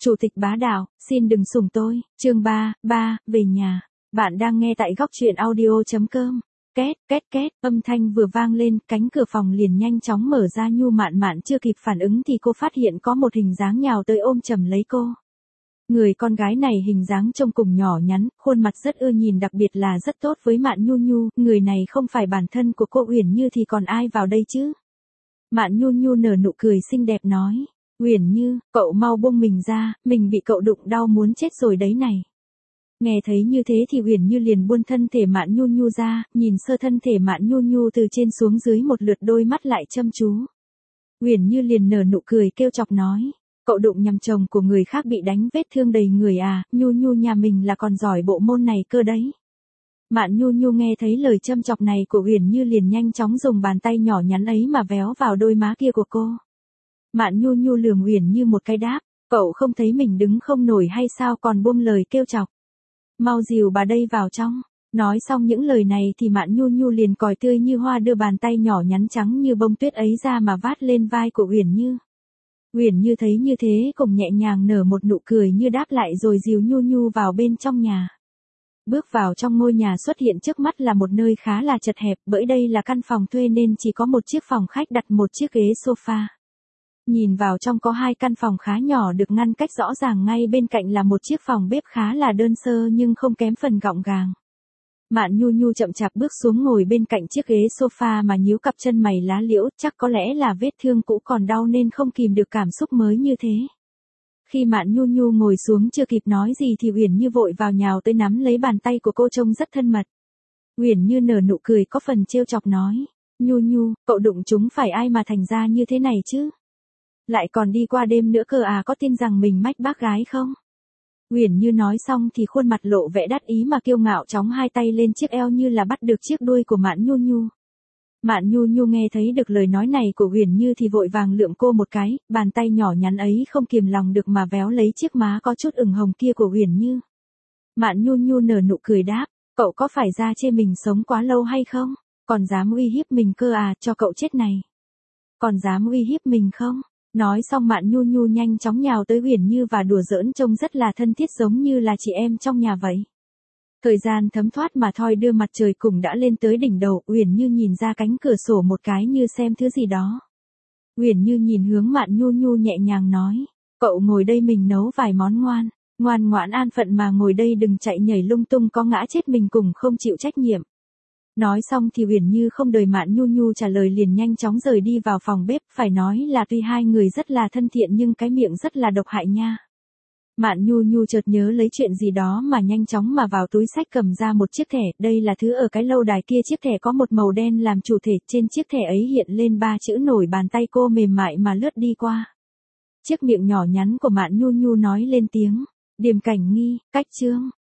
Chủ tịch bá đạo, xin đừng sủng tôi, chương 3, về nhà. Bạn đang nghe tại góc truyện audio.com. Két, két két, âm thanh vừa vang lên, cánh cửa phòng liền nhanh chóng mở ra. Nhu Mạn Mạn chưa kịp phản ứng thì cô phát hiện có một hình dáng nhào tới ôm chầm lấy cô. Người con gái này hình dáng trông cùng nhỏ nhắn, khuôn mặt rất ưa nhìn, đặc biệt là rất tốt với Mạn Nhu Nhu, người này không phải bản thân của cô Uyển Như thì còn ai vào đây chứ? Mạn Nhu Nhu nở nụ cười xinh đẹp nói, Uyển Như, cậu mau buông mình ra, mình bị cậu đụng đau muốn chết rồi đấy này. Nghe thấy như thế thì Uyển Như liền buông thân thể Mạn Nhu Nhu ra, nhìn sơ thân thể Mạn Nhu Nhu từ trên xuống dưới một lượt, đôi mắt lại chăm chú. Uyển Như liền nở nụ cười kêu chọc nói, cậu đụng nhầm chồng của người khác bị đánh vết thương đầy người à, Nhu Nhu nhà mình là còn giỏi bộ môn này cơ đấy. Mạn Nhu Nhu nghe thấy lời châm chọc này của Uyển Như liền nhanh chóng dùng bàn tay nhỏ nhắn ấy mà véo vào đôi má kia của cô. Mạn Nhu Nhu lườm Uyển Như một cái đáp, cậu không thấy mình đứng không nổi hay sao còn buông lời kêu chọc. Mau dìu bà đây vào trong. Nói xong những lời này thì Mạn Nhu Nhu liền còi tươi như hoa đưa bàn tay nhỏ nhắn trắng như bông tuyết ấy ra mà vát lên vai của Uyển Như. Uyển Như thấy như thế cùng nhẹ nhàng nở một nụ cười như đáp lại rồi dìu Nhu Nhu vào bên trong nhà. Bước vào trong ngôi nhà, xuất hiện trước mắt là một nơi khá là chật hẹp, bởi đây là căn phòng thuê nên chỉ có một chiếc phòng khách đặt một chiếc ghế sofa. Nhìn vào trong có hai căn phòng khá nhỏ được ngăn cách rõ ràng, ngay bên cạnh là một chiếc phòng bếp khá là đơn sơ nhưng không kém phần gọn gàng. Mạn Nhu Nhu chậm chạp bước xuống ngồi bên cạnh chiếc ghế sofa mà nhíu cặp chân mày lá liễu, chắc có lẽ là vết thương cũ còn đau nên không kìm được cảm xúc mới như thế. Khi Mạn Nhu Nhu ngồi xuống chưa kịp nói gì thì Uyển Như vội vào nhào tới nắm lấy bàn tay của cô trông rất thân mật. Uyển Như nở nụ cười có phần trêu chọc nói, Nhu Nhu, cậu đụng chúng phải ai mà thành ra như thế này chứ? Lại còn đi qua đêm nữa cơ à, có tin rằng mình mách bác gái không? Uyển Như nói xong thì khuôn mặt lộ vẻ đắc ý mà kiêu ngạo chóng hai tay lên chiếc eo như là bắt được chiếc đuôi của Mạn Nhu Nhu. Mạn Nhu Nhu nghe thấy được lời nói này của Uyển Như thì vội vàng lượm cô một cái, bàn tay nhỏ nhắn ấy không kiềm lòng được mà véo lấy chiếc má có chút ửng hồng kia của Uyển Như. Mạn Nhu Nhu nở nụ cười đáp, cậu có phải ra chê mình sống quá lâu hay không? Còn dám uy hiếp mình cơ à, cho cậu chết này. Còn dám uy hiếp mình không? Nói xong Mạn Nhu Nhu nhanh chóng nhào tới Uyển Như và đùa giỡn trông rất là thân thiết giống như là chị em trong nhà vậy. Thời gian thấm thoát mà thoi đưa, mặt trời cùng đã lên tới đỉnh đầu, Uyển Như nhìn ra cánh cửa sổ một cái như xem thứ gì đó. Uyển Như nhìn hướng Mạn Nhu Nhu nhẹ nhàng nói, cậu ngồi đây mình nấu vài món ngoan, ngoan ngoãn an phận mà ngồi đây đừng chạy nhảy lung tung, có ngã chết mình cùng không chịu trách nhiệm. Nói xong thì Uyển Như không đợi Mạn Nhu Nhu trả lời liền nhanh chóng rời đi vào phòng bếp, phải nói là tuy hai người rất là thân thiện nhưng cái miệng rất là độc hại nha. Mạn Nhu Nhu chợt nhớ lấy chuyện gì đó mà nhanh chóng mà vào túi xách cầm ra một chiếc thẻ, đây là thứ ở cái lâu đài kia, chiếc thẻ có một màu đen làm chủ thể, trên chiếc thẻ ấy hiện lên 3 chữ nổi bàn tay cô mềm mại mà lướt đi qua. Chiếc miệng nhỏ nhắn của Mạn Nhu Nhu nói lên tiếng, Điềm Cảnh Nghi, cách chương.